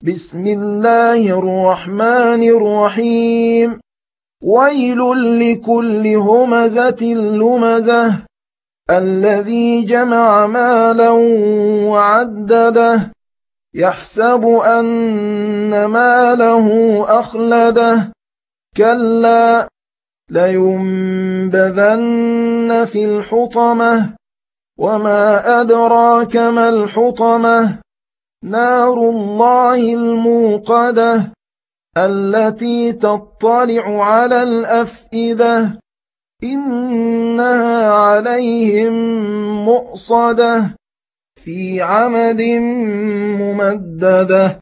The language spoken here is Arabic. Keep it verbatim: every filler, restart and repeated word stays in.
بسم الله الرحمن الرحيم ويل لكل همزة لمزة الذي جمع مالا وعدده يحسب أن ماله أخلده كلا لينبذن في الحطمة وما أدراك ما الحطمة نار الله الموقدة التي تطلع على الأفئدة إنها عليهم مؤصدة في عمد ممددة